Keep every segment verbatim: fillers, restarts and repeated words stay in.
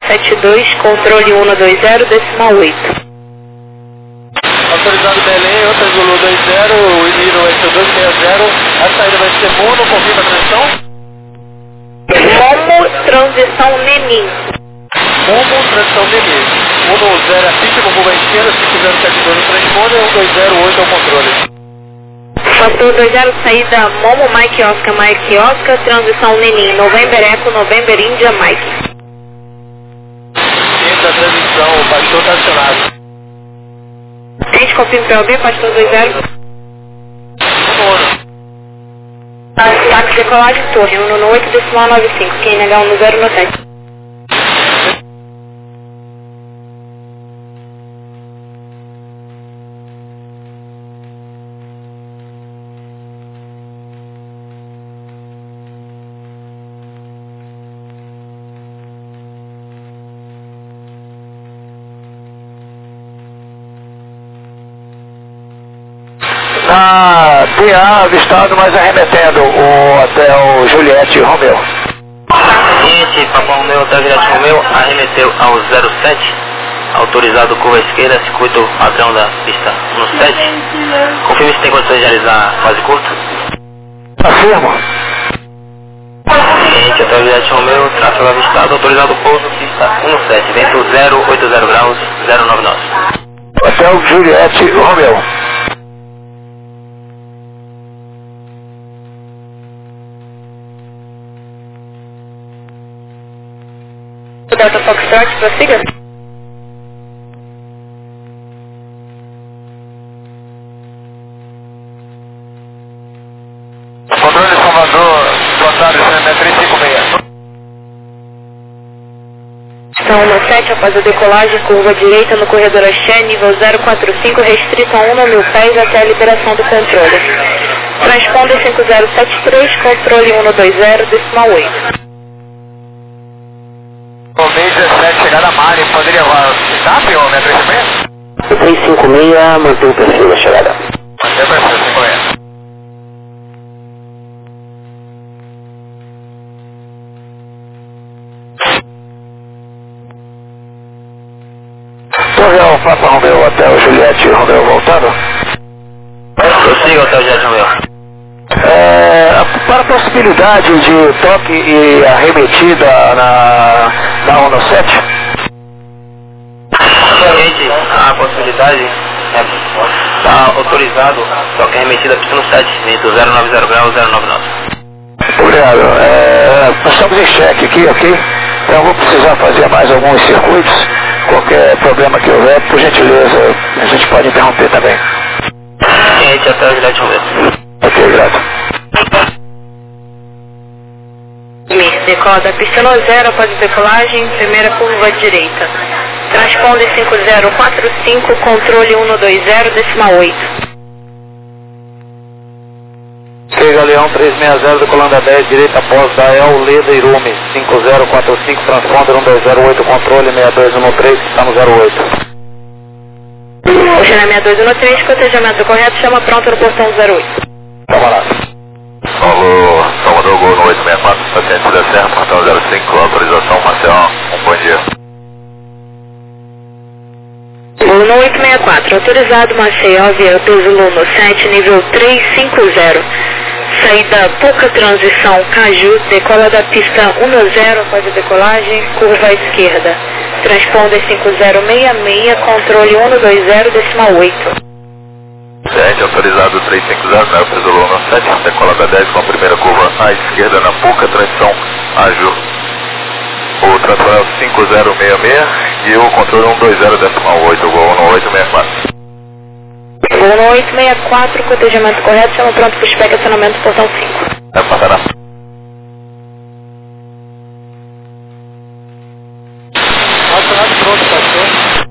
sete dois, controle um dois zero, decimal oito. Autorizado Belém, outra Zulu dois zero, o Iro oito dois seis zero, a saída vai ser mono, confirma a transição? Momo, transição Nenin. Momo, transição Nenin. um zero é a pista com curva à esquerda, cinco zero sete dois no transponder, um dois zero oito é o controle. Fator dois zero, saída Momo, Mike Oscar, Mike Oscar, transição Nenin, November Eco, November India, Mike. Quinta transição, o pastor está acionado. Gente, confirma P O B, pastor dois zero. Mono. Táxi decolagem, torre, um no oito, decimal nove cinco, Q N H um zero no sete. Na D A avistado, mas arremetendo o hotel Juliette Romeu. Seguinte, Papa Romeu, hotel Juliette Romeu, arremeteu ao zero sete, autorizado curva esquerda, circuito padrão da pista um sete. Confirme se tem condições de realizar fase curta. Afirmo. Seguinte, hotel Juliette Romeu, tráfego avistado, autorizado pouso, pista um sete, vento zero oito zero graus, zero nove nove. Hotel Juliette Romeu. Delta Foxtrot, prossiga. Controle Salvador, Rosário, trezentos e cinquenta e seis. São um sete, após a decolagem, curva direita no corredor Axé, nível zero quatro cinco, restrito a um mil pés até a liberação do controle. Transponder cinco zero sete três, controle um dois zero, decimal oito. Tomei dezessete, chegada a Mari, poderia escape ou metro e meio? três cinco seis, mantém o perfil da chegada. Mantém o perfil, cinco meia. Torreão, Papa Romeu, Hotel Juliette Romeu voltando? Prossiga, hotel Juliette Romeu. É, para a possibilidade de toque e arremetida na, na um sete? Atualmente, a possibilidade é está autorizado toque arremetida pista no sete, vento zero nove zero graus, zero nove nove. Obrigado. É, nós estamos em cheque aqui, ok? Então vou precisar fazer mais alguns circuitos. Qualquer problema que houver, por gentileza, a gente pode interromper também. Gente, hotel Juliette Romeu. Ok, grato. Decola da pista no zero após a decolagem, primeira curva direita. Transponder cinco zero quatro cinco, controle um dois zero, decimal oito. Ok, Galeão três seis zero, decolando a dez, direita após da El Leda Irume, cinco zero quatro cinco, transponder um dois zero oito, controle seis dois um três, está no zero oito. Oceana seis dois um três, cotejamento correto, chama pronto no portão zero oito. Toma lá. Alô, Salvador Gol no oito seis quatro, paciente da Serra, portão zero cinco, autorização Marcel, um bom dia. Gol no oito seis quatro, autorizado Maceió, via peso Luno sete, nível trezentos e cinquenta. Saída pouca transição, Caju, decola da pista um zero após a decolagem, curva à esquerda. Transponder cinco zero seis seis, controle um dois zero, decimal oito. Sete, autorizado três cinco zero, né, peso Luno sete, decola da dez com a primeira curva à esquerda na pouca transição, Aju. O trator é o cinco zero seis seis e o controle um dois zero decimal oito, Gol no oito seis quatro. Gol no oito seis quatro, cotejamento correto, chama pronto para o spec, acionamento portão cinco. É passará. Acionado pronto, pastor.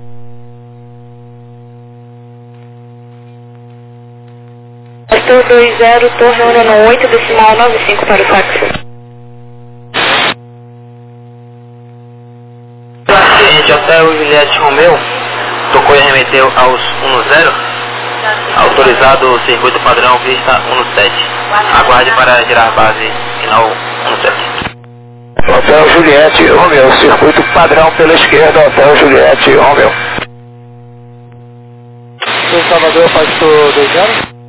Pastor dois zero, torre um no oito, decimal nove cinco para o táxi. Gente, hotel Juliette Romeu, tocou e arremeteu aos um zero, autorizado o circuito padrão pista um sete. Aguarde para girar base final um sete. Hotel Juliette Romeu, circuito padrão pela esquerda, Hotel Juliette Romeu. São Salvador, pastor dois zero?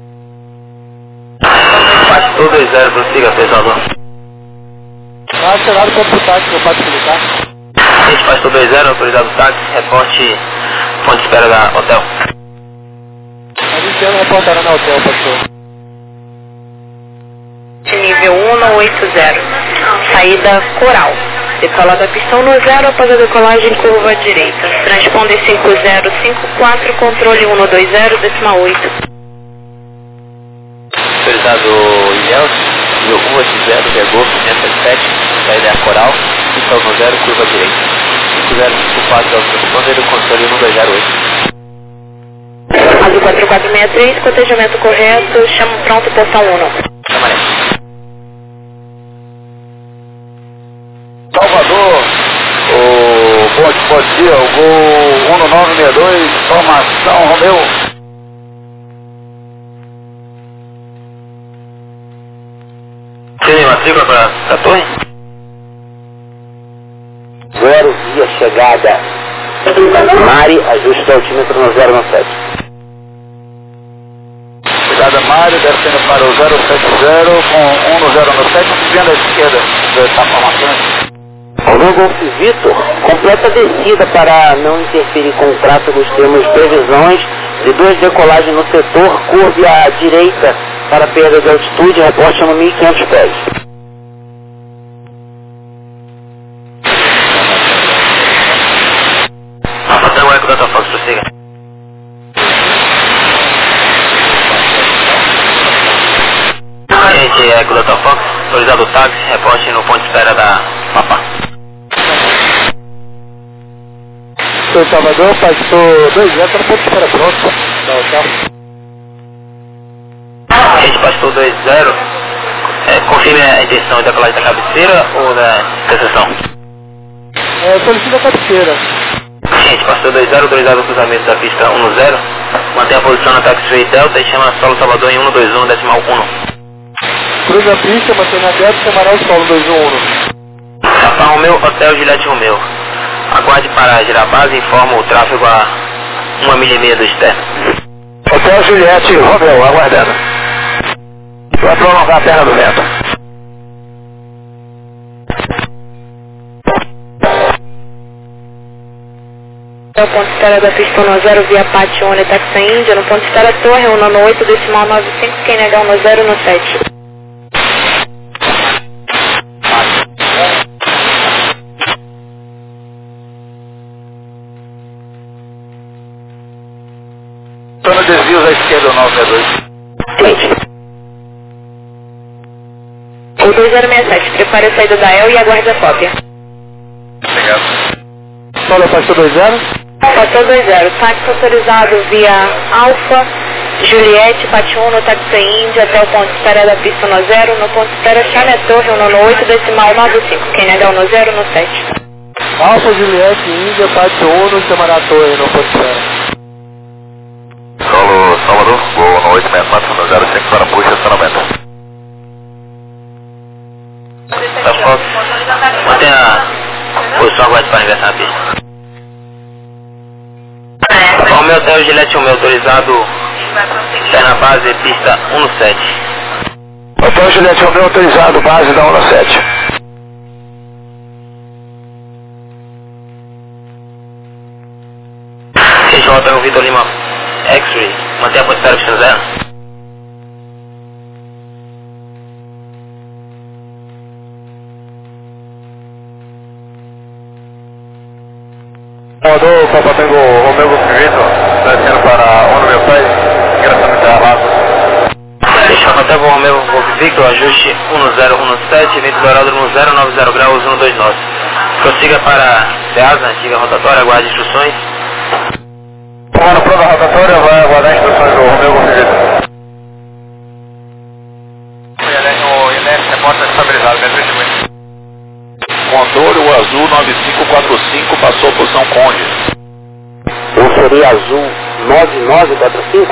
Pastor dois zero, prossiga, São Salvador. Tá acionado para o táxi, eu posso militar. Gente, pastor dois zero, autorizado táxi, reporte, ponto de espera da hotel. A gente anda reportando no hotel, pastor. Nível um não oito zero, saída Coral. Decola da pista um no zero após a decolagem curva à direita. Transponder cinco zero cinco quatro, controle um no dois zero, decimal oito. Autorizado Ilhéus, nível um oito zero, Vergol, quinhentos e sete, saída Coral, pista um no zero, curva à direita. cinco zero cinco quatro, transponder o controle um no dois zero oito. Azul quatro quatro seis três, cotejamento correto, chamo pronto, portão um. Amarelo. Salvador, o bom, bom dia, o gol um no nove seis dois, formação Romeu. Tem matrícula para a torre? Zero via chegada. Mari, ajuste o altímetro no zero sete. Chegada Mário, descendo para o zero sete zero com um no zero sete, desviando à esquerda dessa formação. Romeu Golf Vitor, completa a descida para não interferir com o tráfego. Temos previsões de duas decolagens no setor, curve à direita para perda de altitude, reporte no mil e quinhentos pés. Patrão Eco da Fox, prossiga. Gente, Eco da Fox, autorizado o táxi, reporte no ponto de espera da Mapa. São Salvador, pastor dois zero, está no ponto de espera pronto. Da hotel. Gente, pastor dois zero, é, confirme a intenção de decolagem da cabeceira ou da interseção? É, solicita a cabeceira. Gente, pastor dois zero, autorizado o cruzamento da pista um no zero, mantém a posição na taxiway Delta e chama solo Salvador em um no dois um, decimal um. Cruza a pista, mantém aberto, chamará o solo dois um um. Papa Romeu, Hotel Juliette Romeu. Aguarde para girar a base e informa o tráfego a uma milha e meia do externo. Hotel Juliette Romeu, aguardando. Vai prolongar a perna do vento. No ponto de espera da pista um no zero, via Pátio One, Taxa Índia. No ponto de espera Torre um no oito, decimal nove cinco, quem negar um no zero no sete. Estou no desvio à esquerda, o nove seis dois. Cliente. O dois zero seis sete, prepare a saída da E L e aguarde a cópia. Obrigado. Solo pastor dois zero. Pastor dois zero, táxi autorizado via Alfa, Juliette, Pátio um, Taxa Índia, até o ponto de espera da pista um no zero. No ponto de espera chame a Torre um no oito, decimal nove cinco, quem negar um no zero no sete. Alfa, Juliette, Índia, Pátio um, chamará a torre no ponto de espera. Solo Salvador, gol no oito seis quatro no zero cinco para puxa estacionamento. Tá Fox, mantém a posição aguarde para ingressar na pista. Papa Romeu, Hotel Juliette Romeu, autorizado externa base, pista um no sete. Hotel Juliette Romeu, autorizado, base da um no sete. Gente, Hotel Vitor Lima X-Ray, mantém a posição da pista zero. Salvador, Papa Tango Romeu Golf Vitor, descendo para um no meu pé, ingressando em Arlago. Deixa o Hotel Romeu Golf Victor, ajuste um no zero um no sete, vento dourado no zero nove zero graus um no dois nove. Prossiga para Ceasa, antiga rotatória, aguarde instruções. Tomando prova rotatória, vai aguardar instruções do Romeu Golf Vitor. O I L S reporta estabilizado, mesmo rendimento. Controle, o azul nove cinco quatro cinco passou a posição Conde. Ou seria azul nove nove quatro cinco?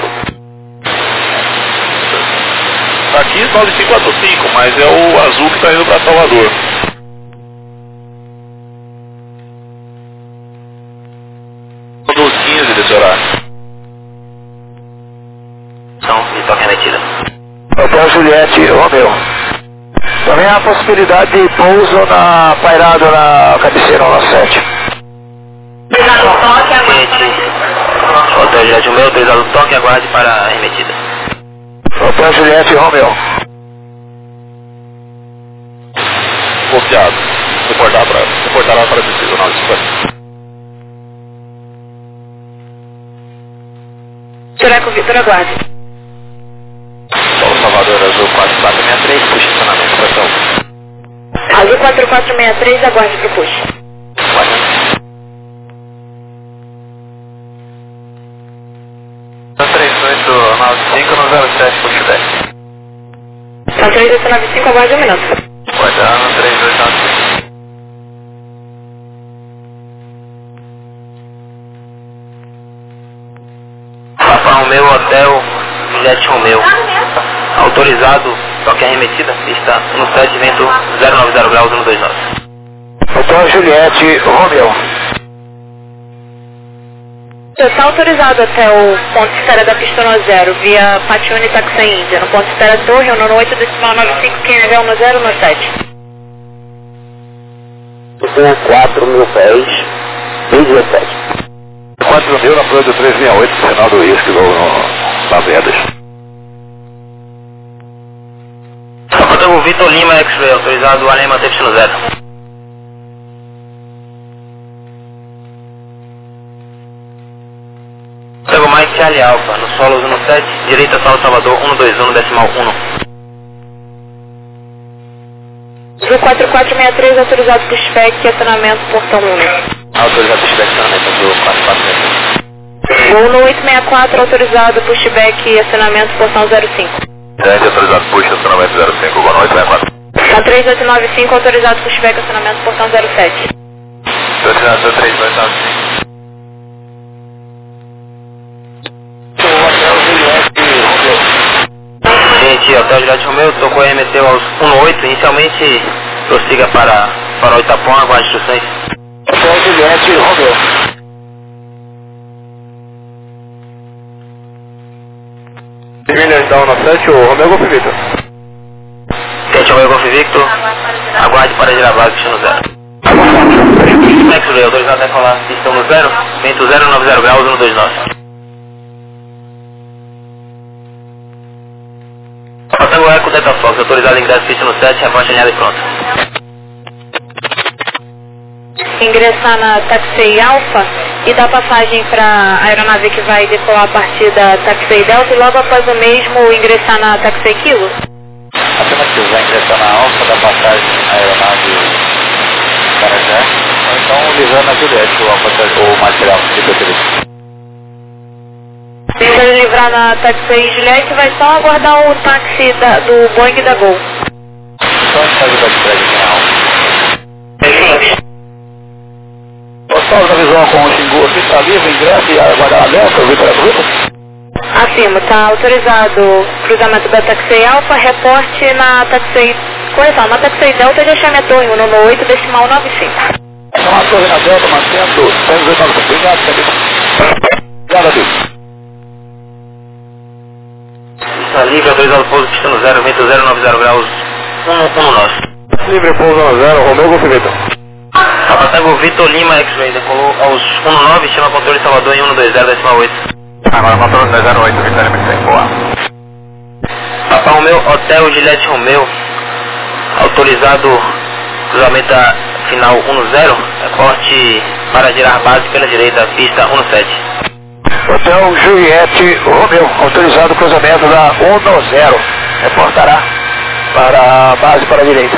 Aqui nove cinco quatro cinco, mas é o azul que está indo para Salvador. pouquinho de litoral. São de toque remetida. Hotel Juliette Romeu. Também há a possibilidade de pouso na pairado na cabeceira um sete. Hotel Juliette Romeu, autorizado o toque, aguarde para a remetida. Hotel Juliette Romeu. Copiado. Reportar para reportará para descer nove cinquenta. Tiraco Vitor, aguarde. Paulo Salvador, Azul quatro quatro seis três, puxa estacionamento, pressão. Azul quatro quatro seis três, aguarde para o push. três oito nove cinco no zero sete, pushback. São três oito nove cinco, aguarde um minuto. Guardando três oito nove cinco. Papa Romeu, Hotel Juliette Romeu. Autorizado, toque arremetida, pista um sete, vento zero nove zero graus, um dois nove. Hotel Juliette Romeu. Está autorizado até o ponto de espera da pista um zero, via Patione Taxi Índia, no ponto de espera Torre, no oito decimal nove cinco, Q N H um zero um sete. Com quatro mil pés, seis dezessete. quatro mil na Flor do três seis oito, sinal do uísque, na Vedas. Hotel Vitor Lima X-Ray, autorizado além manter pista no zero. Hotel Mike Charlie Alpha, no solo um sete, direita Solo Salvador um dois um, decimal um. Azul quatro quatro seis três, autorizado por spec, acionamento portão um. Autorizado por spec, acionamento Azul quatro quatro seis três. Voo no oito seis quatro, autorizado por spec, acionamento portão zero cinco. Grande autorizado, puxa estacionamento zero cinco, boa noite, seis quatro. São três oito nove cinco, autorizado por spec, acionamento portão zero sete. Destinado três oito nove cinco. Gente, Hotel Juliette Romeu, tocou e remeteu aos um oito, inicialmente prossiga para, para o Itapão, aguarde instruções. Hotel Juliette Romeu. Civilian Down no sete, o Romeu Golf Victor. sete Romeu Golf Victor, aguarde para girar base, pista no zero. X-Ray, autorizado a decolar, pista no zero, vento zero nove zero graus, um dois nove. Tango Eco Delta Fox, autorizado ingresso pista no sete, reposta alinhada e pronta. Ingressar na Taxi Alpha e dar passagem para a aeronave que vai decolar a partir da Taxi Delta e logo após o mesmo ingressar na Taxi Kilo. Afirmativo, vai ingressar na Alfa da passagem a aeronave para já, ou então livrando a Juliette, o, o material que preferir. Se ele livrar na Taxi Juliette, vai só aguardar o táxi da, do Boeing da Gol. Então a gente faz o backtrack em Alfa. Pessoal da visão com o Xingu aqui, está livre, ingresso e aguardar aberto, o Vitor Vitor? Afirmo, está autorizado cruzamento da Taxi Alpha, reporte na Taxi... Correção, na Taxi Delta de Achametor, o número oito, decimal nove cinco. Então a torre na Delta, mantendo cento e oitenta. Obrigado, obrigado, Vitor. Está livre, autorizado pouso pista no zero, vento zero nove zero graus, um um nove. Livre pouso no zero, Romeu Golf Vitor. Tango Vitor Lima X-Ray, decolou aos um nove, chama controle Salvador em um dois zero, decimal oito. Agora controle dois zero oito, Vitória M cem, boa. Papa Romeu, Hotel Juliette Romeu, autorizado cruzamento final um zero, reporte para girar base pela direita, pista um sete. Hotel Juliette Romeu, autorizado cruzamento da um zero, reportará para a base para a direita.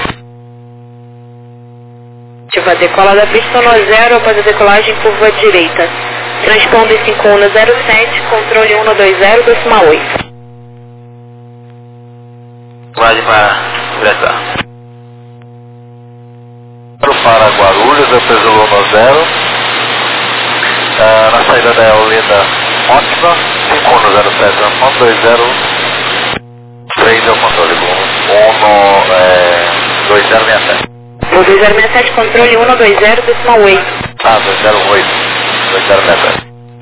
Ativa a decola da pista um zero após a decolagem curva direita. Transponder cinco um zero sete, controle um dois zero, decimal oito. Guarde para ingressar. Para Guarulhos, eu fiz o Luna zero. Uh, na saída da Eolinda ótima, cinco um zero sete, um dois zero três é o controle, um é, dois zero seis sete. dois zero seis sete, controle um dois zero, decimal oito. Ah, dois zero oito, dois zero seis sete.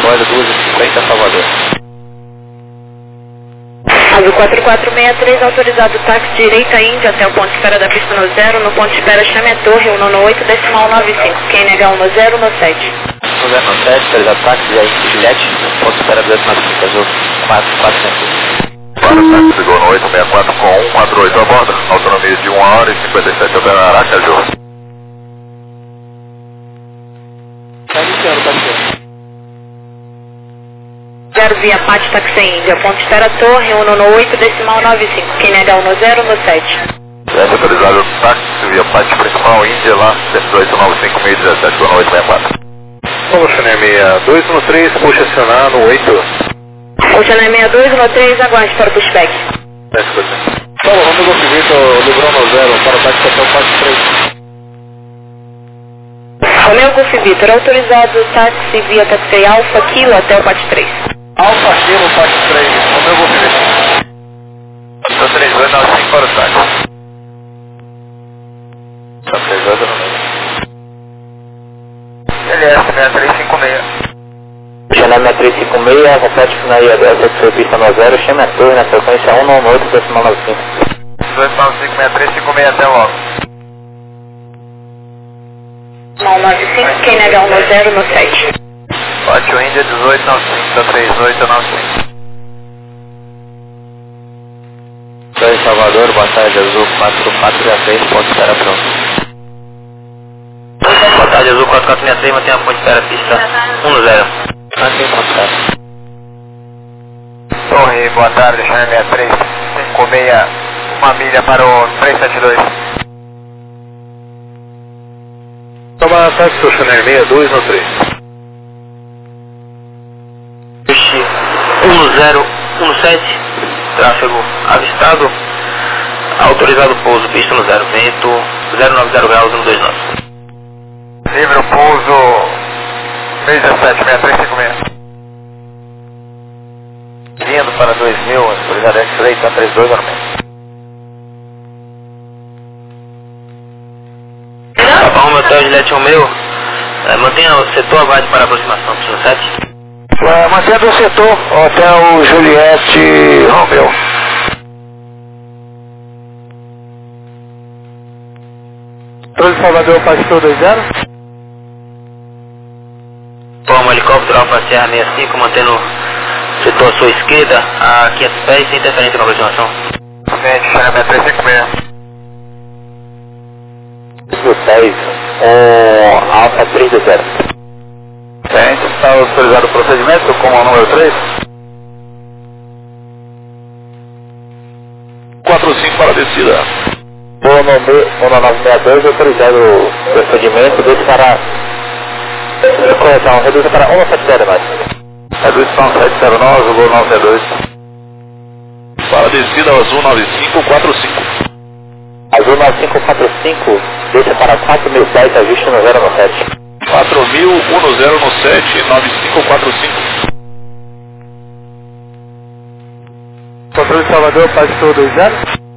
aguarda duas e cinquenta, Salvador. Azul quatro quatro seis três, autorizado táxi direita Índia até o ponto de espera da pista no zero, no ponto de espera chame a torre um nove oito, decimal nove cinco, Q N H um no zero no sete. No zero no sete, autorizado táxi direita Juliette, ponto de espera duzentos e noventa e cinco, Azul quatro quatro seis. Para o táxi ligou no oito seis quatro com um quatro oito a bordo, autonomia de uma hora e cinquenta e sete operando Aracaju. Está iniciando, parceiro. zero via Pati táxi Índia, ponto de espera torre um nove oito, decimal nove cinco, Q N H um no zero no sete. É autorizado o táxi via parte principal Índia lá, dezoito nove cinco seis um sete, boa noite, seis quatro. Vamos, Chanemia dois um três, puxa acionar no oito. Ocean seis dois um três, aguarde para o pushback. Paulo, vamos Golf Vitor, Livrão no zero, para o táxi até o quatro três. Romeo Golf Vitor, autorizado táxi via táxi Alfa Kilo até o quatro três. Alfa Kilo, quatro três, Romeo Golf Vitor. Estou três dois nove cinco para o táxi. Está três dois no meio. L S seis três cinco seis. Janela seis três cinco seis, complete finaria dessa que foi pista no zero, chame a torre na frequência um nove oito, decimal nove cinco. dois nove cinco seis três cinco seis até logo. Decimal nove cinco, Q N H um no zero no sete. Ótimo, Índia dezoito nove cinco, três oito nove cinco. dois Salvador, boa tarde, Azul quatro quatro seis, ponto de espera pronto. Boa tarde, Azul quatro quatro seis três, mantém a ponte de espera pista um no zero. Mantém contato. Torre, boa tarde, Chame seis três cinco seis, uma milha para o três sete dois. Toma táxi, Chanel seis dois no três. um no zero, um no sete, tráfego avistado, autorizado pouso, pista no zero, vento zero nove zero graus, um dois nove. Livre o pouso seis sete seis três cinco seis. Vindo para dois mil, autorizado X-Ray, tá três dois no meio. Papa Romeo Hotel Juliette Romeo, é, mantenha o setor, aguarde para aproximação, pista no sete. É, mantendo o setor, Hotel Juliette Romeo. Torre Salvador, Pastor dois zero. Forma helicóptero Alfa Sierra sessenta e cinco, mantendo o setor à sua esquerda, a quinhentos pés, sem interferência na aproximação. Gente, Chame seis três cinco seis. seis, um Alfa três dois zero. Gente, está autorizado o procedimento com o número três. quatro cinco para a descida. O nove seis dois, autorizado o procedimento, deixa para... Correção, reduza para um nove sete zero mais. Redução sete zero nove, o gol nove dois. Para a descida, Azul nove cinco quatro cinco. Azul nove cinco quatro cinco, deixa para quatro mil dez, ajuste no zero no sete. quatro mil, um no zero no sete, nove cinco quatro cinco. Controle Salvador, Pastor dois zero.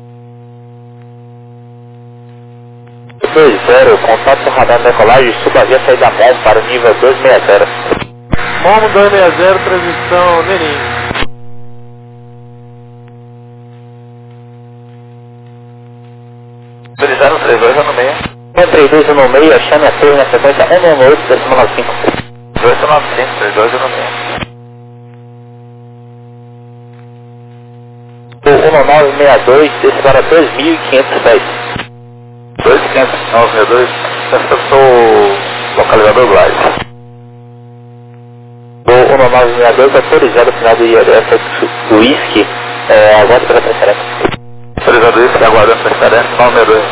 dois zero, contato radar decolagem, suba a via saída mão para o nível dois seis zero. Momo dois seis zero, transmissão Nerim. Autorizaram três dois no meio. um três dois no meio, chame a torre na frequência um nove oito, decimal nove cinco. dois nove cinco, três dois no meio. O um nove seis dois, desce para dois mil e quinhentos pés. dois quinhentos nove dois, essa sou o localizador Glide. O um nove seis dois, autorizado final do I R F do Whisky, é, aguarde pela transferência. Autorizado isso, aguardando transferência, nove dois.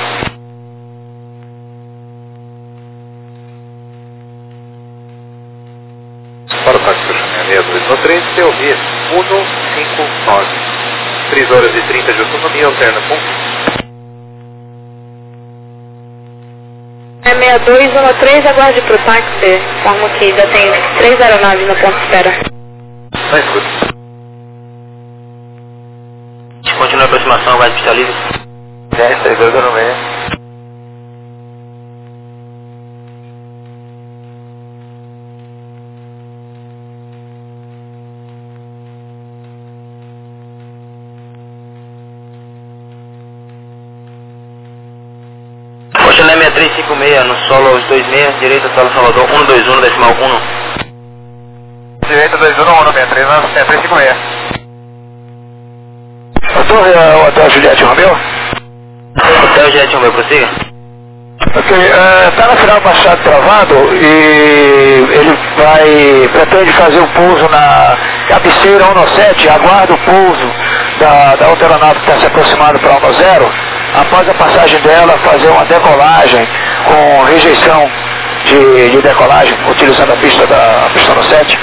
Para o táxi do Chanel seis dois no três, C O V um cinco nove. três horas e trinta de autonomia, alterna com É seis dois um três, aguarde para o táxi, informo que ainda tem três aeronaves no ponto de espera. Não escuta. Continua a aproximação, aguarde pista livre. Gente, três dois no meio. três cinco seis, no solo aos dois seis, direita, solo Salvador, um dois um, decimal um. Direita dois um, um, seis três, seis três cinco seis. Doutor, Hotel Juliette Romeu? Hotel Juliette Romeu, prossiga. Ok, está uh, na final Machado travado e ele vai, pretende fazer o pouso na cabeceira um sete, aguarda o pouso da, da outra aeronave que está se aproximando para um zero, após a passagem dela fazer uma decolagem com rejeição de, de decolagem, utilizando a pista da a pista um sete.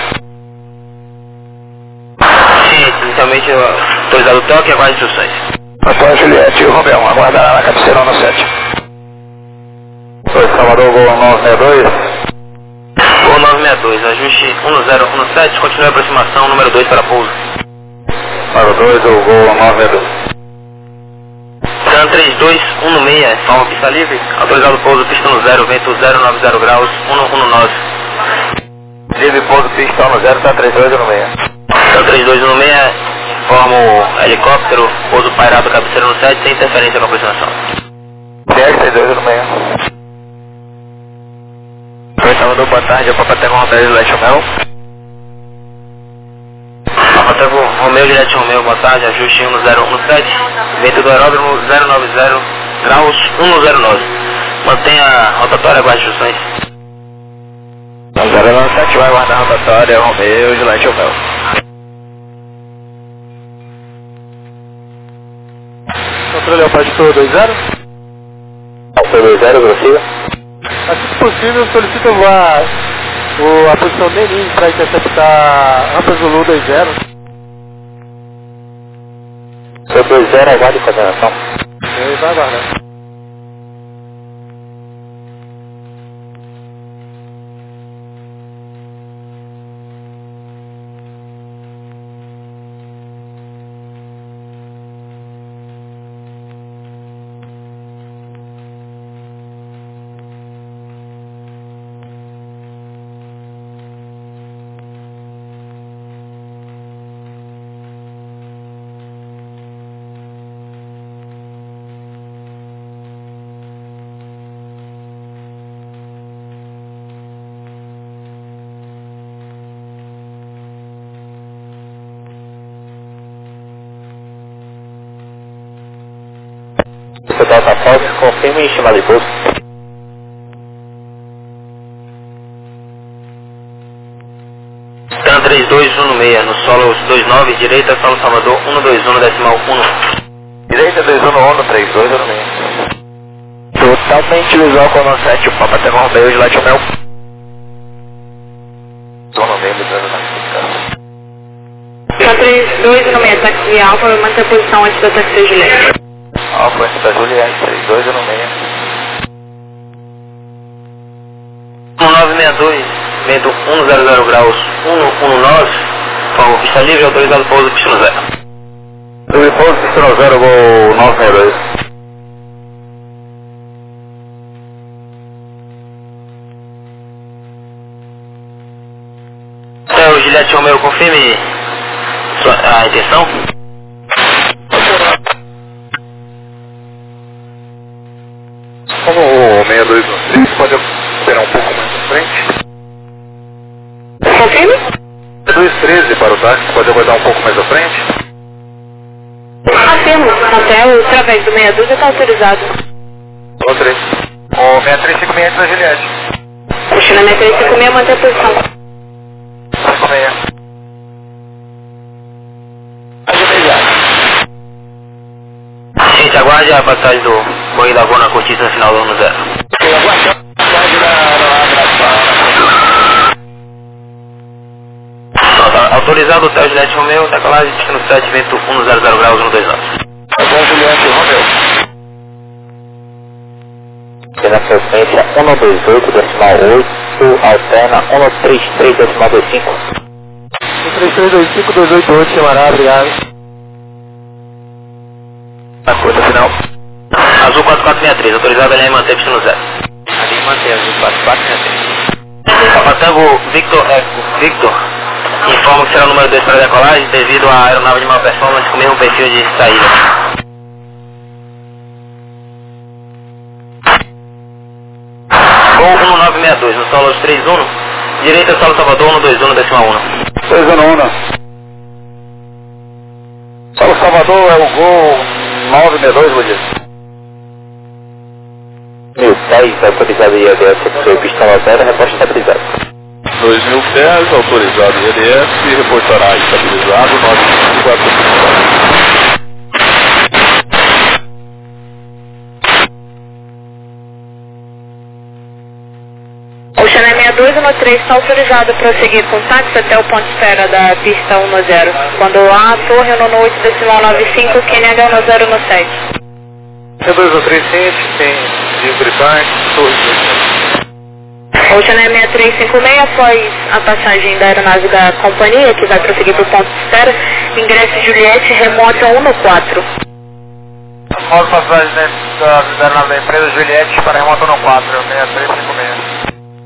Sim, inicialmente autorizado o toque e aguarda instruções. Hotel Juliette Romeu, aguardará na cabeceira um sete. Oi, Salvador, Gol nove seis dois. Gol nove seis dois, ajuste um zero um sete, continue a aproximação, número dois para pouso. Para dois, o Gol nove seis dois. San três dois um seis, forma pista livre, autorizado pouso, pista no zero, vento zero nove zero graus, um um nove. Livre pouso, pista no zero, San três dois um seis. San três dois um seis, informa o helicóptero, pouso pairado, cabeceira no sete, sem interferência com a aproximação. D X três dois um seis. Oi, Salvador, boa tarde, é o Papatango Romeu Juliette Romeu. Papatango Romeu Juliette Romeu, boa tarde, ajuste um zero um sete, vento do aeródromo zero nove zero graus, um zero nove. Mantenha a rotatória, aguarde instruções. zero nove sete vai guardar a rotatória, Romeu Juliette Romeu. Controle Alpastro dois zero. Alpastro dois zero, prossiga. Assim que possível, solicito voar o, a posição Menin para interceptar Rampa Zulu dois zero. Seu dois zero, aguarde coordenação. Ele vai aguardar. Delta Fox, confirme em estimado de pouso. Tan três dois um seis, no solo dois nove, direita, solo Salvador, um dois um, decimal um. Direita dois um um, três dois um seis. Totalmente visual com o sete, o Papatango Romeu Juliette Romeu. Zona meio, Tan três dois um seis, táxi Alfa, manter a posição antes da taxi Juliette. Alfa antes da Juliette, três dois um seis. um nove seis dois, vento um zero zero graus, um um nove, forma pista livre, autorizado pouso, pista no zero. Livre pouso, pista no zero, Gol nove seis dois. Então, Juliette Romeu, confirme sua, a intenção. Como o seis dois um seis pode esperar um pouco mais à frente? Confirme? seis dois treze para o táxi, pode aguardar um pouco mais à frente? Confirmo, até o através do meia dúzia está autorizado. O três. O seis três cinco seis da Juliette. Cristina seis três cinco seis, manter a posição. cinco seis. Gente, aguarde a passagem do Boeing da Gol na cortiça no final do ano zero. Autorizado o Hotel Juliette Romeu, decolagem, pista no sete, vento um zero zero graus, um dois nove. Hotel Juliette Romeu. Pela frequência um dois oito, decimal oito, alterna um três três, decimal vinte e cinco. um três três dois cinco dois oito oito, chamará, obrigado. A curta final. Azul quatro quatro seis três, autorizado a linha manter pista no zero. A linha mantém, azul quatro quatro seis três. Papatango Victor Eco, Victor, informa que será o número dois para a decolagem devido à aeronave de maior performance com o mesmo perfil de saída. três um, direita Solo Salvador um dois um decimal um. dois um um. Solo Salvador é o gol nove seis dois, vou dizer. mil pés, autorizado I A D S, foi pistão zero, reposta estabilizado. dois mil pés, autorizado I A D S, reportará estabilizado nove cinco quatro. Ocean sessenta e dois um três está autorizado a prosseguir com táxi até o ponto de espera da pista um zero. Quando a torre um oito decimal nove cinco, Q N H um zero um sete. C dois um três ciente, tem de Bripar, torre Ocean sessenta e três cinquenta e seis, após a passagem da aeronave da companhia, que vai prosseguir para o ponto de espera, ingresso Juliette, remota um quatro. Após a passagem da, da aeronave da empresa Juliette para remota um quatro, sessenta e três cinquenta e seis.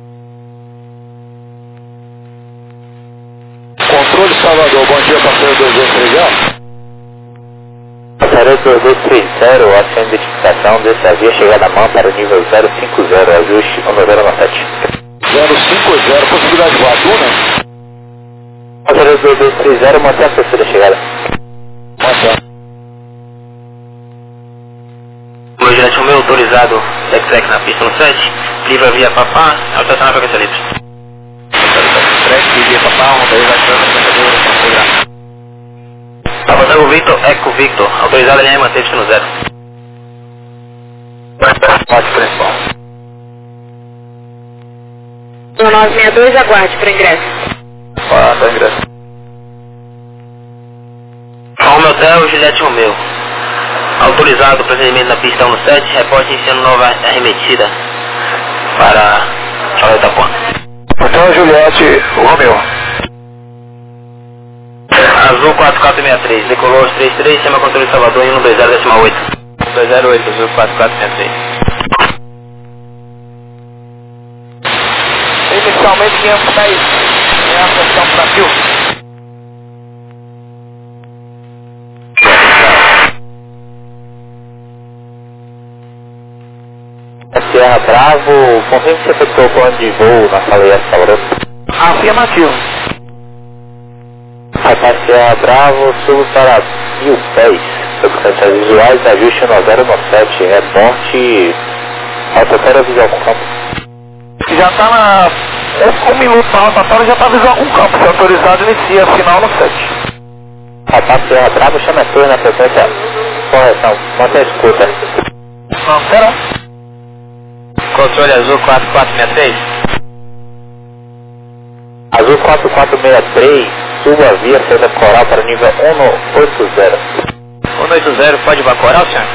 Controle Salvador, bom dia, passageiro dois dois três zero. Passageiro dois dois três zero, ação de identificação desse avião chegada a mão para o nível zero cinco zero, ajuste um zero um sete. zero cinco zero, possibilidade de voador, né? Passageiro dois dois três zero, mantém a terceira chegada. Mantém. O Juliette Romeo autorizado sec-sec na pista no sete, livre via Papá, estacionar para que livre. Trek via Papá, um dois achando a Papatango Victor, Eco Victor, autorizado a linha manteve-se no zero. Pode principal. um nove seis dois, aguarde para ingresso. Para ingresso. Home Hotel, Juliette Romeo. Autorizado o procedimento na pista um sete, reporte iniciando nova arremetida para Charlotte Itapuã. Então, Juliette, o Romeu. Azul quatro quatro seis três, decolou os três três, chama controle de Salvador em um dois zero decimal oito. um dois zero oito, Azul quatro quatro seis três. Inicialmente quinhentos dez, é a seção Brasil. Sierra Bravo, confirme que você efetuou o plano de voo na sala I S Salvador. Afirmativo. A Sierra Bravo, subo para mil pés, sobre condições visuais, ajuste um zero um sete, reporte, rotatória visual com campo. Já está na... Um minuto para a rotatória, já está visual com campo. Se autorizado, inicia a final no sete. A Sierra Bravo, chama a torre na frequência, correção, mantém a escuta. Não, será? Controle Azul quatro quatro seis três. Azul quatro quatro seis três, suba a via saída coral para nível um oito zero. um oito zero, pode ir para coral, senhor?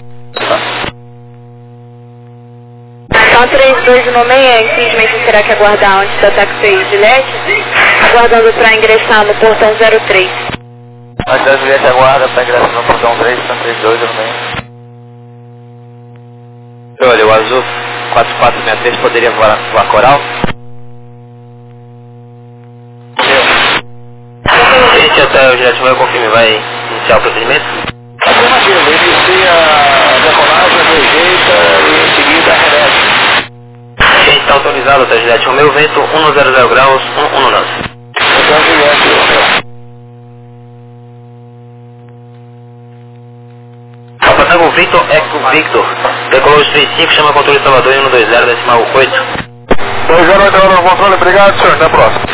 Então três dois um seis, infelizmente terá que aguardar antes do táxi Juliette, aguardando para ingressar no portão zero três. Antes da Juliette aguarda para ingressar no portão três, são três dois um seis. Olha, o Azul quatro quatro seis três poderia voar, voar coral? Esse hotel Juliette Romeo, confirme, vai iniciar o procedimento? Afirmativo, inicia a decolagem, rejeita e em seguida remete. A gente está autorizado, hotel Juliette Romeo, vento um zero zero graus, um um nove. Então Juliette Romeo. Papatango Victor, Eco Victor, decolou os três cinco, chama controle de Salvador em um dois zero decimal oito. dois zero oito no controle, obrigado, senhor. Até a próxima.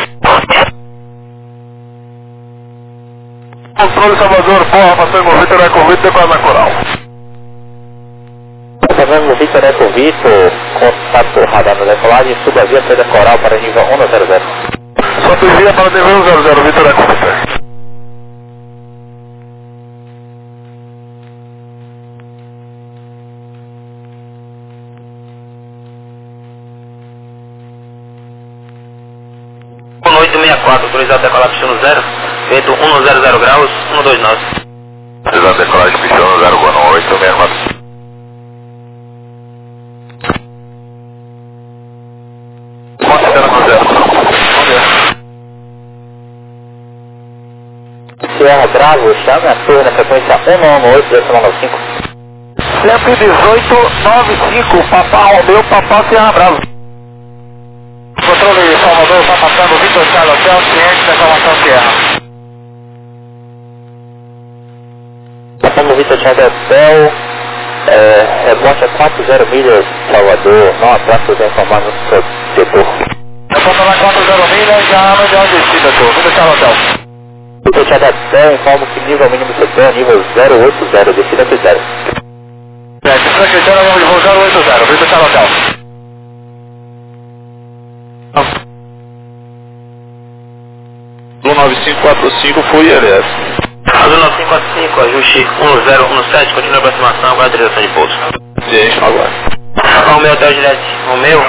Controle Salvador, porra, passando o Vitor, é com Vitor, decola na coral. Passando o Victor Eco Victor, contato radar na decolagem, suba a via saída coral para nível um zero zero. Só desvia para o nível um zero zero, Vitor Eco Vitor. oito seis quatro, autorizado a decolar pista no zero, vento um zero zero graus, um dois nove. Autorizado a decolagem pista no zero um oito seis quatro. Considera no zero. Sierra Bravo, chame a torre na frequência um um oito decimal nove cinco. cento e dezoito, nove cinco, Papá Romeu, Papá Sierra Bravo. Controle Salvador, está passando Vitor Charlie Hotel, ciente da informação Sierra. Passando Vitor Charlie Hotel, é, reporte a quatro zero milhas, Salvador, não atraso da informação no seu setor. Reporta lá quatro zero milhas, já no de descida, senhor. Vitor Charlie Hotel. Vitor Charlie Hotel, informo que nível mínimo setor, nível zero oito zero, descida critério. É, descida critério, nível zero oito zero, Vitor Charlie Hotel. Azul nove cinco quatro cinco, foi L S. Azul nove cinco quatro cinco, ajuste um zero um sete, continua a aproximação, agora a direção de pouso. Ciente, agora. Romeu Hotel Juliette, Romeu.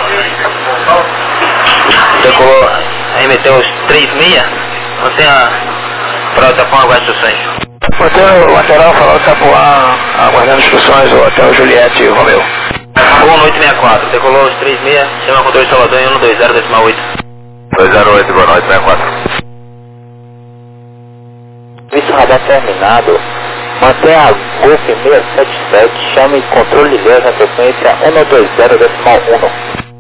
Decolou, remeteu os três seis, mantém a frota com aguarde instruções. Mantém o lateral, farol de Tapuã, aguardando instruções, o Hotel Juliette, Romeu. um oito seis quatro, decolou os três seis, chama controle de Salvador em um dois zero decimal oito. dois zero oito, boa noite, sessenta e quatro. Serviço radar terminado, mantenha a Golf seiscentos e setenta e sete, chame controle de na frequência um dois zero decimal um.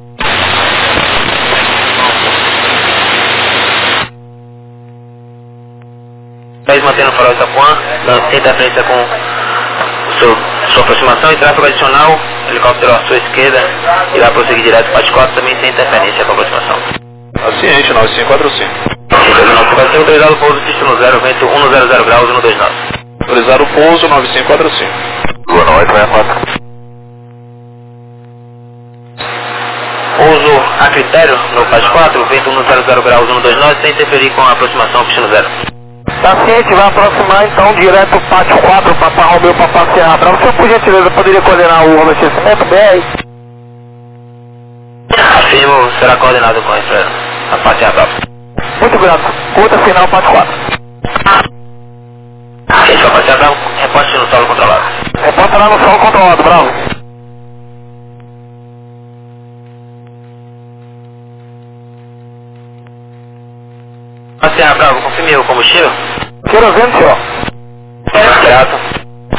Fez mantendo o farol de Itapuã, dando interferência com o seu, sua aproximação e tráfego adicional, helicóptero à sua esquerda, irá prosseguir direto para quatro quatro, também sem interferência com a aproximação. Ciente, nove cinco quatro cinco. Vai ser autorizado o pouso destino zero, vento um zero zero graus, um dois nove. Autorizado o pouso, nove cinco quatro cinco. Boa noite, sessenta e quatro. Pouso a critério no P A S quatro, vento um zero zero graus, um dois nove, sem interferir com a aproximação destino zero. Tá ciente, vai aproximar então direto o pátio quatro, Papa Romeu, Papa Serra Brava. O senhor, por gentileza, poderia coordenar o abastecimento B R? Afirmo, será coordenado com essa, a parte Serra Brava. Muito grato. Curta final, pátio quatro. Gente, para Serra Brava, reporte no solo controlado. Reporta lá no solo controlado, Bravo. A Serra Brava, confirme o combustível. Querosene, senhor. Grato.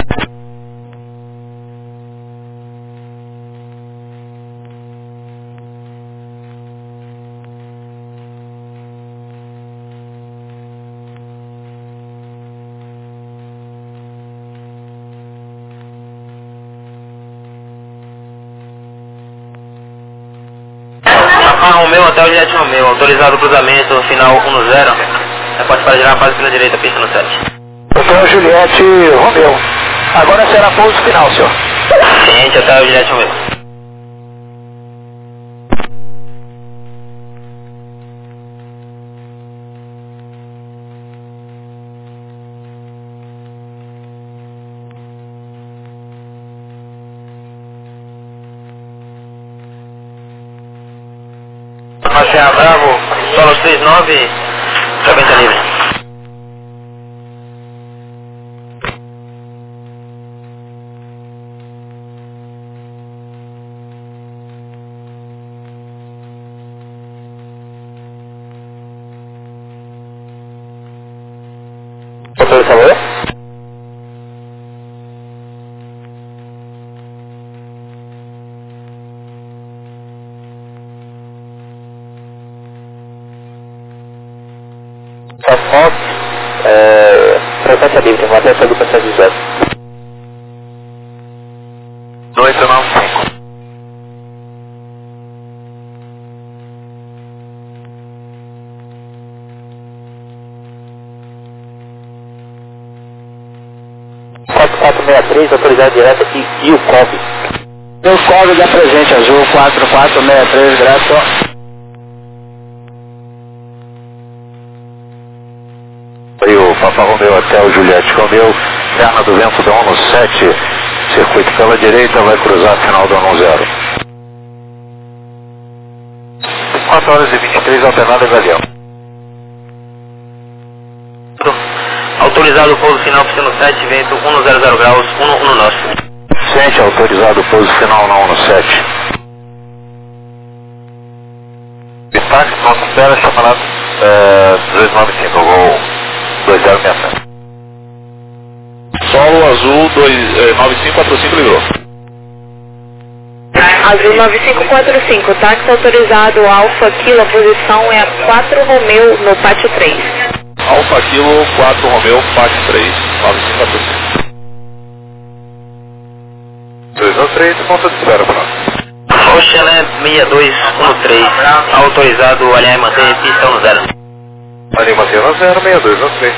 Papa Romeu, Hotel Juliette Romeu, autorizado o cruzamento final um zero. Reporte para girar a base pela direita, pista no sete. Hotel Juliette Romeu. Agora será pouso final, senhor. Ciente, Hotel Juliette Romeu. Serra Bravo, Solos três nove, frequência livre. Por favor. Fox, é, frequência livre, matéria sobre o de zero. dois nove cinco. quatro quatro seis três, autorizado direto aqui, e o C O V. Meu código da presente azul quatro quatro seis três, grato. Aí o Papa Romeu Hotel Juliette Romeu, perna do vento da um sete, circuito pela direita, vai cruzar final da um zero. quatro horas e vinte e três, alternada Galeão. Autorizado o pouso final pista no sete, vento um zero zero graus, um um nove. Ciente, autorizado o pouso final na um sete. Destaque, nossa espera, chamada é, dois nove cinco, voo dois zero seis sete. Solo azul nove cinco quatro cinco ligou. Azul nove cinco quatro cinco, táxi autorizado Alfa Kilo, a posição é a quatro Romeu no pátio três. Alfa Kilo quatro Romeu, pátio três, nove cinco quatro cinco. dois um três, ponto de espera para nós. Oxalé seis dois um três, autorizado alinhar e manter pista um zero. Alinhar e manter um zero, seis dois um três.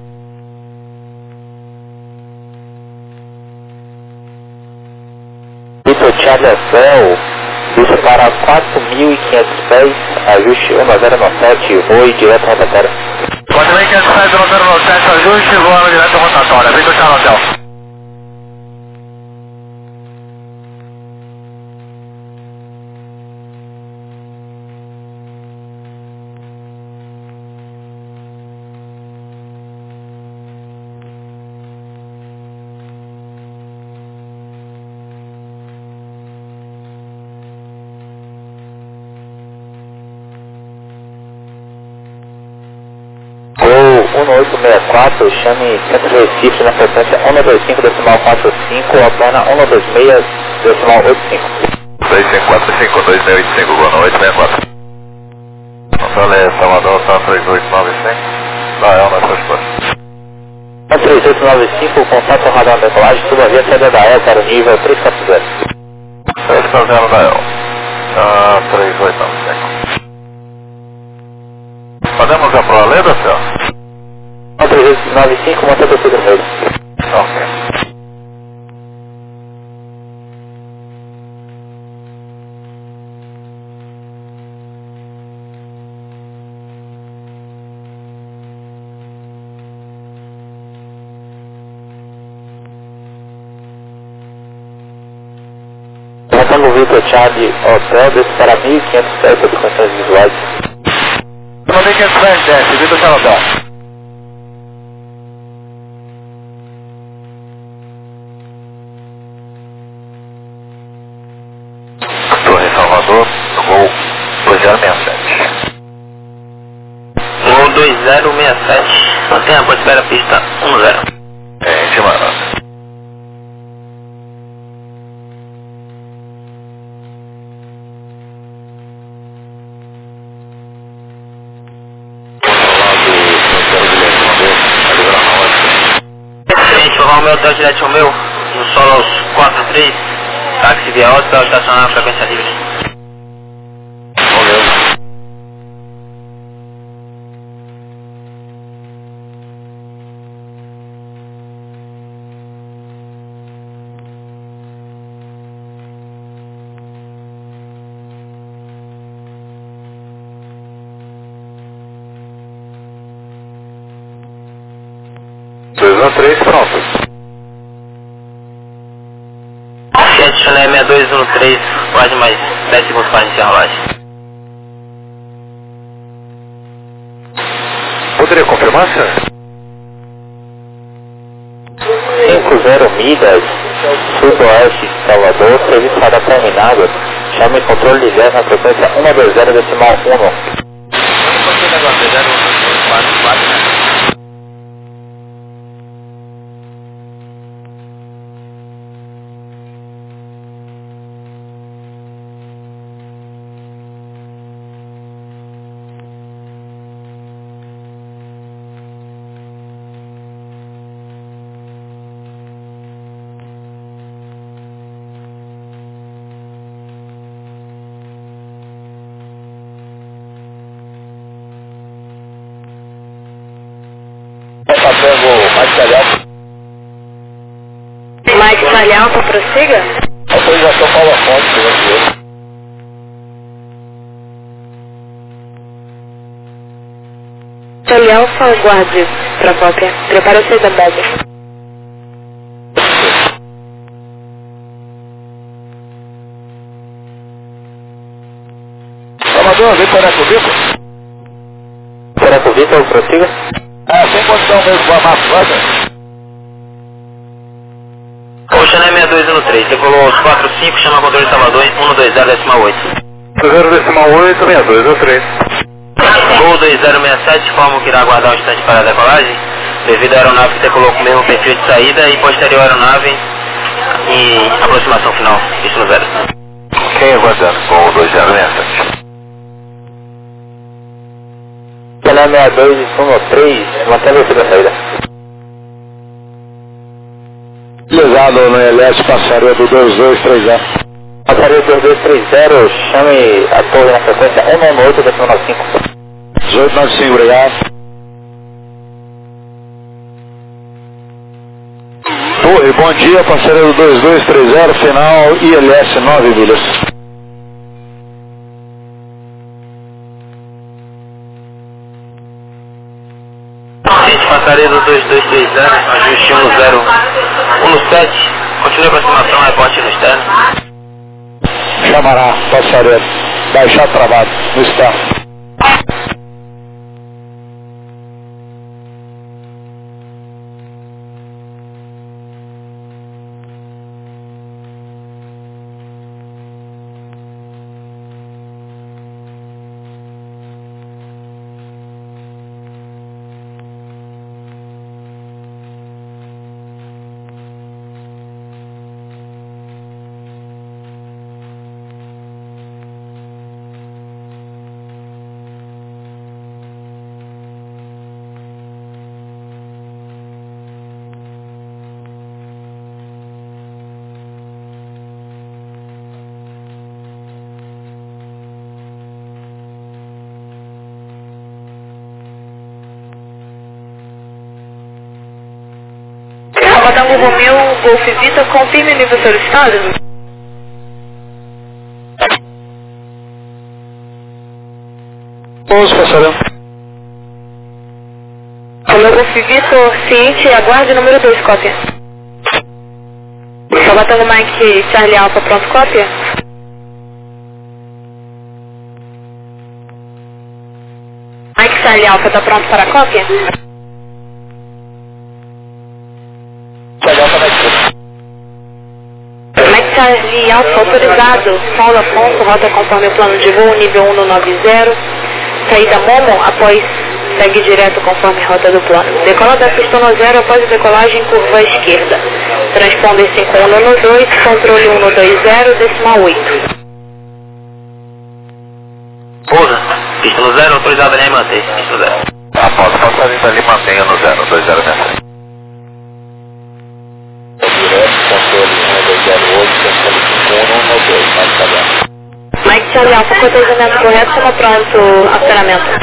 Vitor Charlie Cell, pista para quatro mil e quinhentos pés, ajuste um zero nove sete, voe direto rotatória. quatro mil e quinhentos pés, um zero nove sete, ajuste, voando direto rotatória. Vitor Charlie Cell. um oito seis quatro, chame Centro de Recife na frequência um dois cinco decimal quatro cinco, alterna um dois seis decimal oito cinco. dois cinco quatro cinco, dois seis oito cinco, boa noite, seis quatro. Controle Salvador, tá três oito nove cinco, não, é uma resposta. três oito nove cinco, contato radar na decolagem, suba via saída da E L para o nível três quatro zero. três quatro zero da E L, ah, três oito nove cinco. Podemos ir para a lenda, senhor? três oito nove cinco, mantém o segundo meio. Ok. Retângulo Vitor Charlie Hotel, desce para mil e quinhentos pés sobre condições visuais. mil e quinhentos pés, desce, Vitor Charlie Hotel. Torre Salvador, voo dois zero seis sete. Voo dois zero seis sete, mantenha a espera pista um zero. É, de mano. Romeu, Hotel Gillette Romeu, no solo aos quatro três, táxi via Hotel, estacionar na frequência livre. Romeu. dois um três, pronto. Fiat Chevrolet seis dois um três, quase mais dez segundos para iniciar a rolagem. Poderia confirmar, senhor? cinco zero milhas, sudoeste de Salvador, serviço radar terminado, chame controle de zero na frequência um dois zero decimal um. Mike Salhalto, prossiga? Autorização Paulo Afonso, segundo Charlie Alfa, aguarde para cópia. Prepara a saída base. Salvador, vem para o Vitor. Será que o Vitor prossiga? Ah, sem condição mesmo com a massa, Oxalé seis dois um três, decolou aos quatro cinco, chama controle de Salvador em um dois zero decimal oito. zero decimal oito, seis dois um três. Voo dois zero seis sete, informa que irá aguardar um instante para a decolagem, devido à aeronave que decolou com o mesmo perfil de saída e posterior aeronave em aproximação final, isso no zero. Ok, aguardando com o dois zero seis sete. Canal sessenta e dois um três, mantendo você da saída. Ligado no L S, passaria do dois dois três zero. Passaria dois dois três zero, chame a torre na frequência um nove oito, dois nove cinco. dezoito noventa e cinco, obrigado. Torre, bom dia, passaria do dois dois três zero, final I L S nove milhas. Gente, passaria do dois dois três zero, ajuste um zero um sete, continue a aproximação, reporte no externo. Chamará, passaria, baixar travado, no está. Tango Romeu, Golf Vita, confirme o nível solicitado. onze, passaria. Romeu, Golf Vitor, ciente, aguarde número dois, cópia. Tango Mike, Charlie Alpha, pronto, cópia. Mike, Charlie Alpha, está pronto para a cópia? Mike Charlie Alpha autorizado, Paulo Afonso, rota conforme o plano de voo, nível um no nove zero, saída Momo, após segue direto conforme rota do plano. Decola da pista no zero após a decolagem, curva à esquerda. Transponder cinco um no dois, controle um no dois zero, decimal oito. Pousa, pista no zero, autorizado a manter, pista zero. Após passagem dali, mantenha no zero dois zero seis sete. Mike Charlie Alpha, cotejamento correto, como pronto, acionamento.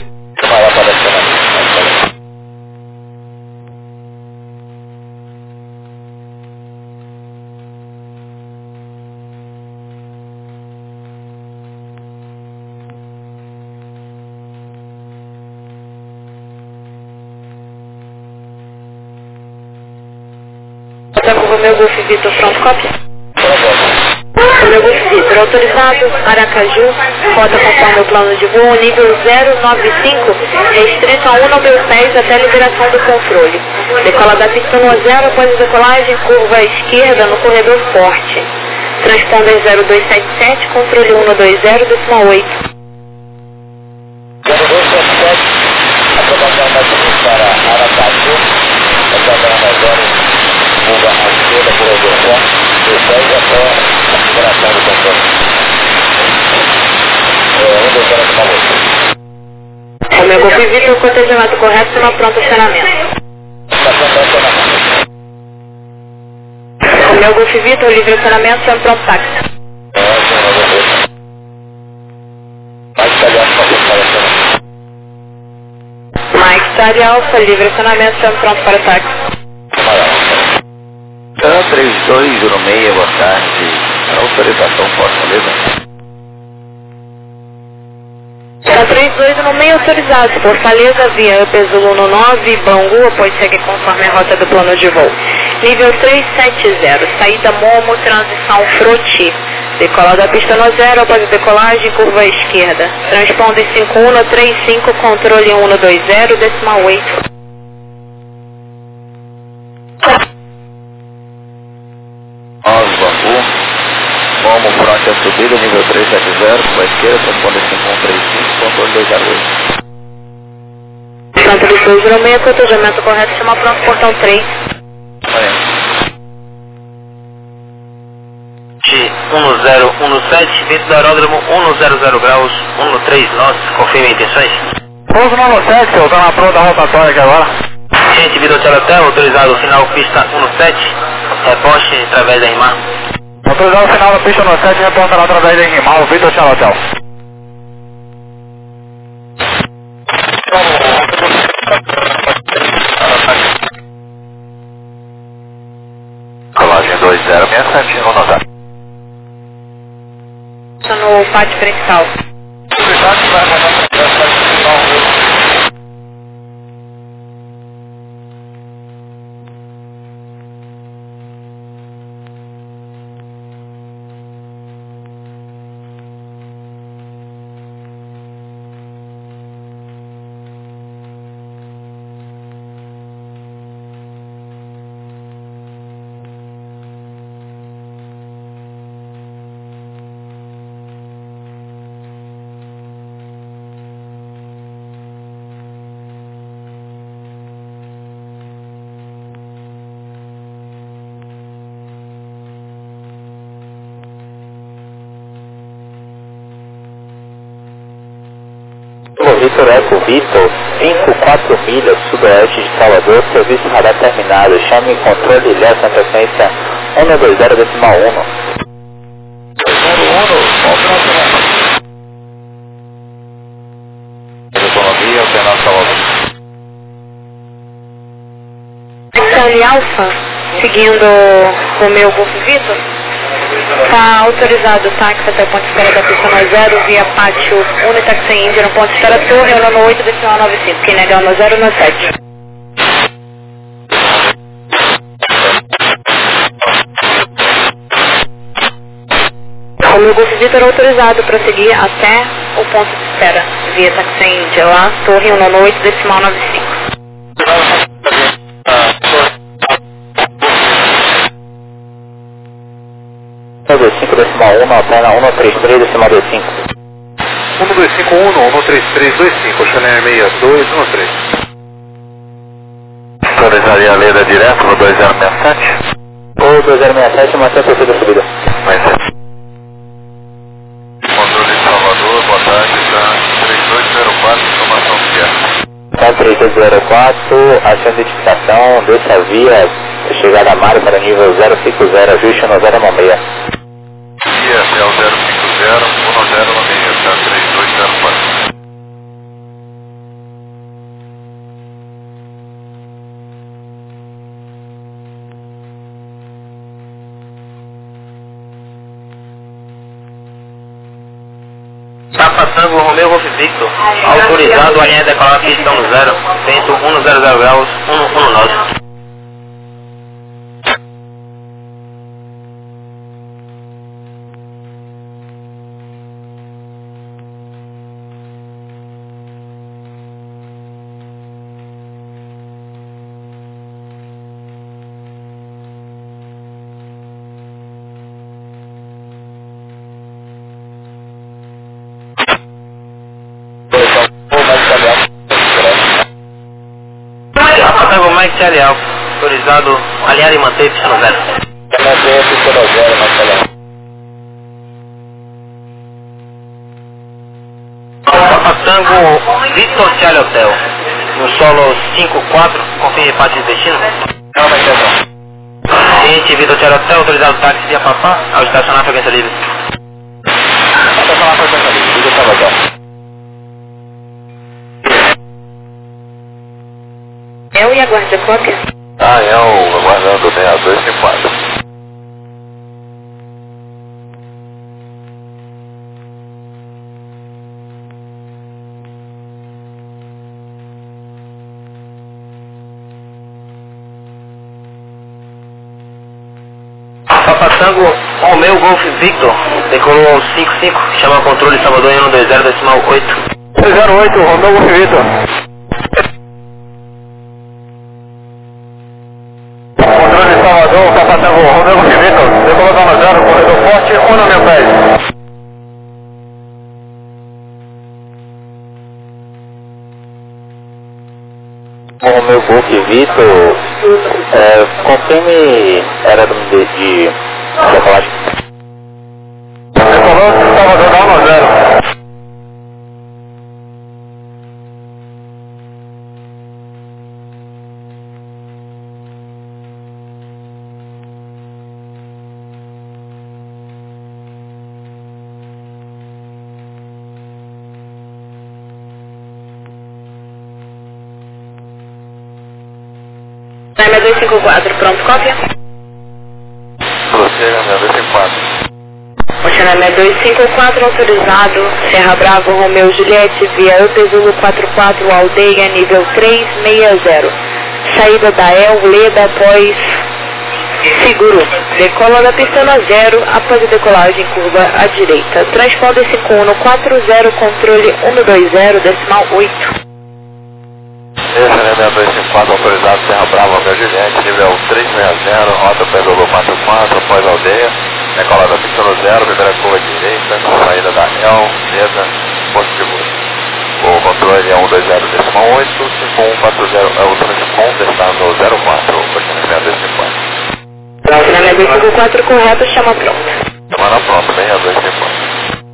Tango meu Golf Vitor, pronto, cópia. Meu Golf Vitor, autorizado, Aracaju, rota conforme o plano de voo, nível zero nove cinco, restrito a um nove seis até a liberação do controle. Decola da pista no zero após a decolagem, curva à esquerda no corredor forte. Transponder zero dois sete sete, controle um no dois zero, decimal oito. zero dois sete sete, aprovação da pista para Aracaju, aprovação agora. Curva à esquerda, corredor forte, depois até a liberação do controle. É, um, dois, três, quatro, oito. O meu Golf Vitor, o cotejamento correto, na pronto acionamento. O meu Golf Vitor, livre acionamento, sem pronto táxi. Mike Charlie Alpha, livre acionamento, sem pronto para táxi. três dois zero seis, boa tarde. Autorização Fortaleza. três dois zero seis autorizado, Fortaleza, via Pezulo no nove, Bangu, após segue conforme a rota do plano de voo. Nível três sete zero, saída Momo, transição Froti. Decola da pista no zero, após a decolagem, curva à esquerda. Transponder cinco um no três cinco, controle um no dois zero, decimal oito. nove, Bangu. Momo, fronte a subida, nível três sete zero, com a esquerda, transponder cinco um três cinco, controle dois zero oito. três dois zero seis, cotejamento correto, chama pronto, portão três. um zero um sete, vento do aeródromo um zero zero graus, um três knots, confirme intenções. Pouso no sete, senhor, tá na pronta rotatória aqui agora. Gente, Vitor Hotel Hotel, autorizado final pista um sete, reposte através da RIMAR. Autorizado final da pista no sete, reporta lá através da RIMAR, Vitor Hotel Hotel. Colagem dois zero seis sete, no nota. No pátio principal. Vitor Eco Vitor, cinco quatro milhas sudoeste de Salvador, serviço radar terminado, chame controle Ilha na frequência um dois zero decimal um. Economia, Fernando Salvador. Charlie Alpha, seguindo o meu Golf Vitor, está autorizado o táxi até o ponto de espera da pista no zero, via pátio Unitaxi Índia no ponto de espera torre, é o no oito decimal nove cinco, quem nega no zero no sete. O meu Golf Vitor é autorizado para seguir até o ponto de espera, via Taxi Índia, lá, torre um no oito decimal nove cinco. um dois cinco decimal um, alterna um três três decimal dois cinco. um dois cinco um, um três três dois cinco, Chanel seis dois um três. Autorizaria a leda direto no dois zero seis sete. Ou dois zero seis sete, mantém a perfeita subida. Vai ser. Controle de Salvador, boa tarde, tá três dois zero quatro, informação que é. Tá três dois zero quatro, ação de identificação, deixa a via, chegada a Mário para nível zero cinco zero, ajuste no zero seis. Via até o zero cinco zero, um zero seis, tá três dois zero quatro. Papa Tango Romeo Golf Victor, autorizado a linha decolar pista um zero, vento um zero zero graus, um um nove. Tango Mike Charlie Alpha, autorizado alinhar e manter pista no zero. Manter pista no zero, Marcelo. Papa Tango Victor Charlie Hotel, no solo cinco quatro, confirme parte de destino. Não, mas não. Cliente Victor Charlie Hotel, autorizado táxi via Papá, ao estacionar a frequência livre. Estacionar a frequência livre, liga Salvador. Eu e aguarde a cópia. Ah, é o aguardando seis dois cinco quatro. Papa Tango Romeo Golf Victor, decolou ao cinco cinco, chama controle Salvador em um dois zero decimal oito. dois zero oito, Romeo Golf Vitor. Controle de Salvador, Papa Tango, Romeo Golf Vitor, decolou no zero, corredor forte, um no meu pé. O Romeo Golf Vitor, é, confirme, era de, de decolagem. Channel dois cinco quatro, pronto, cópia? Prossiga, meu dois cinco quatro. O Channel dois cinco quatro autorizado, Serra Bravo, Romeu Juliette, via Eupesulo quatro quatro, Aldeia, nível três seis zero. Saída da El, Leda, após seguro. Decola da pista na zero, após a decolagem, curva à direita. Transponder cinco um quatro zero, controle um dois zero, decimal oito. Esse é o dois cinco quatro autorizado, Serra Brava, Romeu Juliette, nível três seis zero, rota Pedolo quatro quatro, após Aldeia. Decola da pista no zero, primeira curva direita, saída da El, Leda, posto seguro. O controle é um dois zero decimal oito, cinco um quatro zero é o transponder, está no zero quatro, o Channel dois cinco quatro. Channel dois cinco quatro correto, chama pronto. Semana pronta, bem a dois cinco quatro.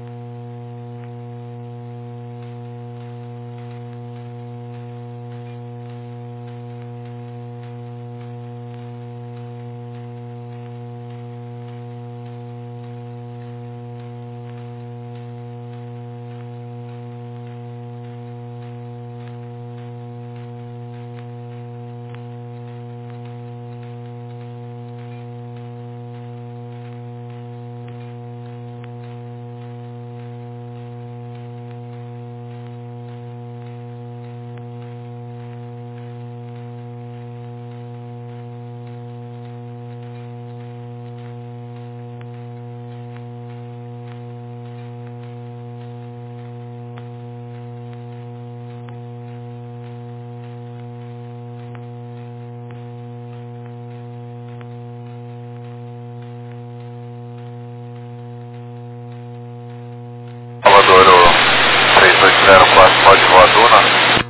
três dois zero quatro, pode voar Duna.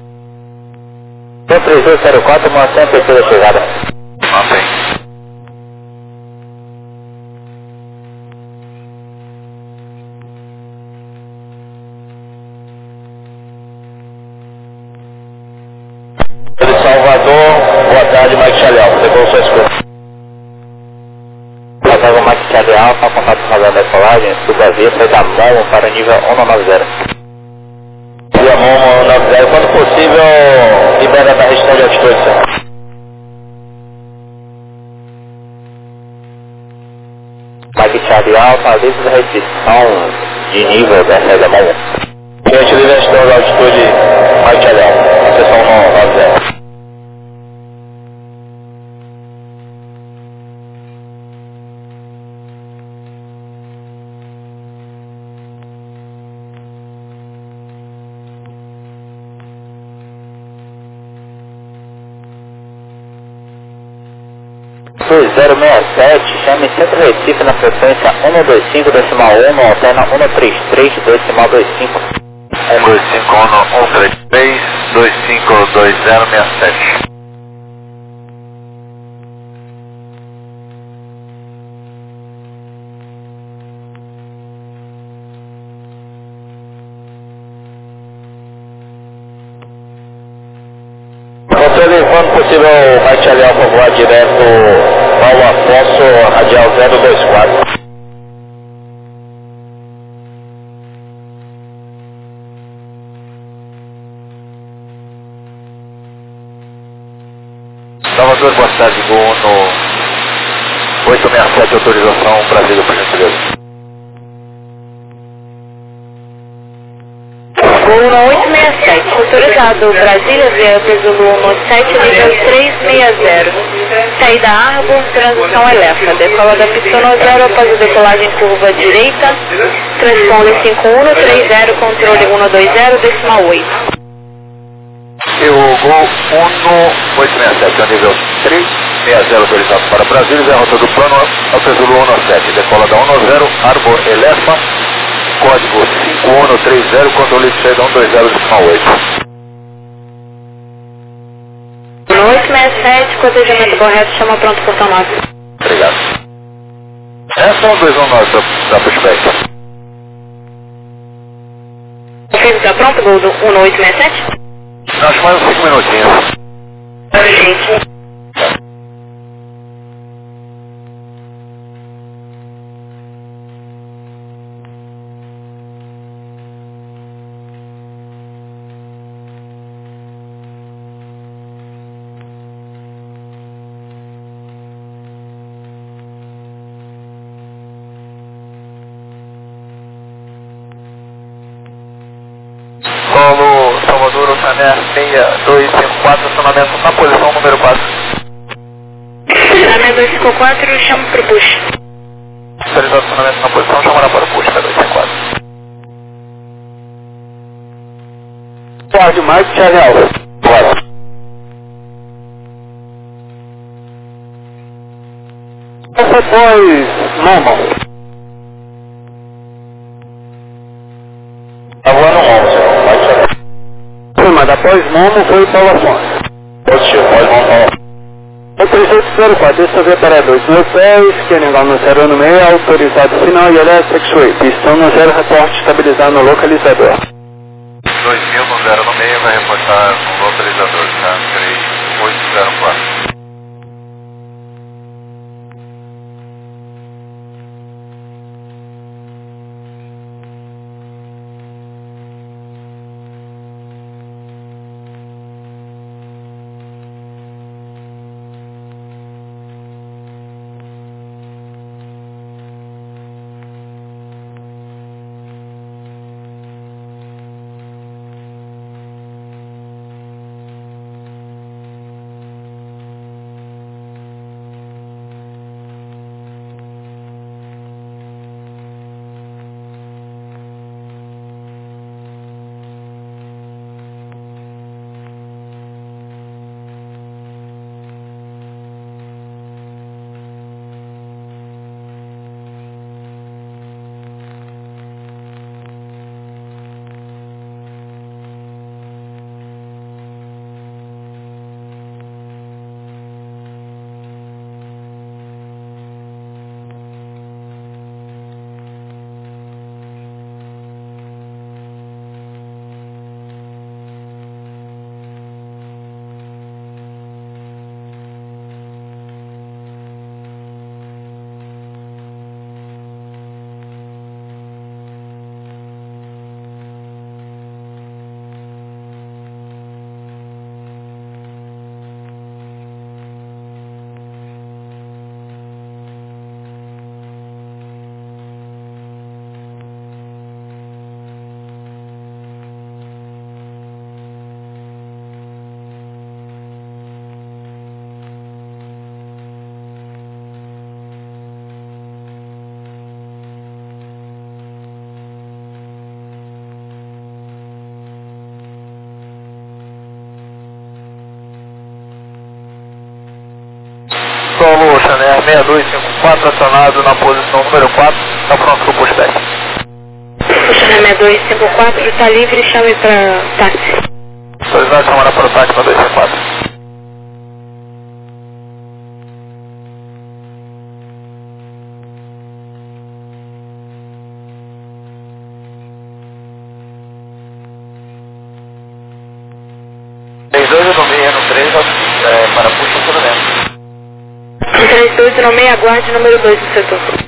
três dois zero quatro, mantém a terceira chegada. Mantém. De Salvador, boa tarde, Mike Chaleal. Pegou sua escolha. Salvador, Mike Chaleal, para contato com a decolagem, suba a sai da mão para nível um nove zero. Via mão um nove zero, quando possível, libera da região de altitude. Mike Chaleal, avisa da restrição de nível da saída mão um. Gente, livre a gestão da altitude, Mike Chaleal, seção um nove zero. dois zero seis sete, chame Centro Recife na frequência um dois cinco decimal um, alterna um três três decimal vinte e cinco. um dois cinco um um três três dois cinco dois zero seis sete. Controle, quando possível, vai te aliar para voar direto Paulo Afonso, radial zero dois quatro. Salvador, boa tarde, voo no oito seis sete, autorização Brasília, por gentileza. Voo no oito seis sete, autorizado Brasília, via Pesulo no sete, nível três seis zero. Saída Arbor, transição Elefa. Decola da pista no zero, após a decolagem curva direita. Transponder cinco um três zero, controle um dois zero, decimal oito. Eu vou um oito seis sete, a nível três seis zero, autorizado para Brasília, a rota do plano ao Pesulo um sete. Decola da um zero, Arbor Elefa. Código cinco um três zero, controle de saída um dois zero, decimal oito. No oito seis sete, cotejamento correto, chama pronto portão nove. Obrigado. Essa é um dois um nove da pushback. Ok, está pronto, gol do um oito seis sete? Acho mais uns cinco minutinhos. Gente. Chané seis dois cinco quatro, acionamento na posição número quatro. Chané dois cinco quatro, chama para o push. Autorizado acionamento na posição, chamará para o push, dois cinco quatro. Ford, Mike, Chanel. Bora. Essa após Momo. Agora no Momo, senhor. Mike, Chanel. Firmado, após Momo foi Paulo Afonso. Positivo, pode montar. O três oito zero quatro, essa via para dois mil pés, que negócio no zero no meio, autorizado final e electric sway. Pistão no zero, reporte estabilizado no localizador. dois mil no zero no meio, vai reportar no localizador, tá? três oito zero quatro. Solo Chané seis dois cinco quatro, acionado na posição número quatro, está pronto para o pushback. O Chané seis dois cinco quatro está livre, chame para táxi. Autorizado, chamará para o táxi para dois cinco quatro. três dois no meio, no três, é, para push, tudo dentro. três dois no meio, aguarde número dois no setor.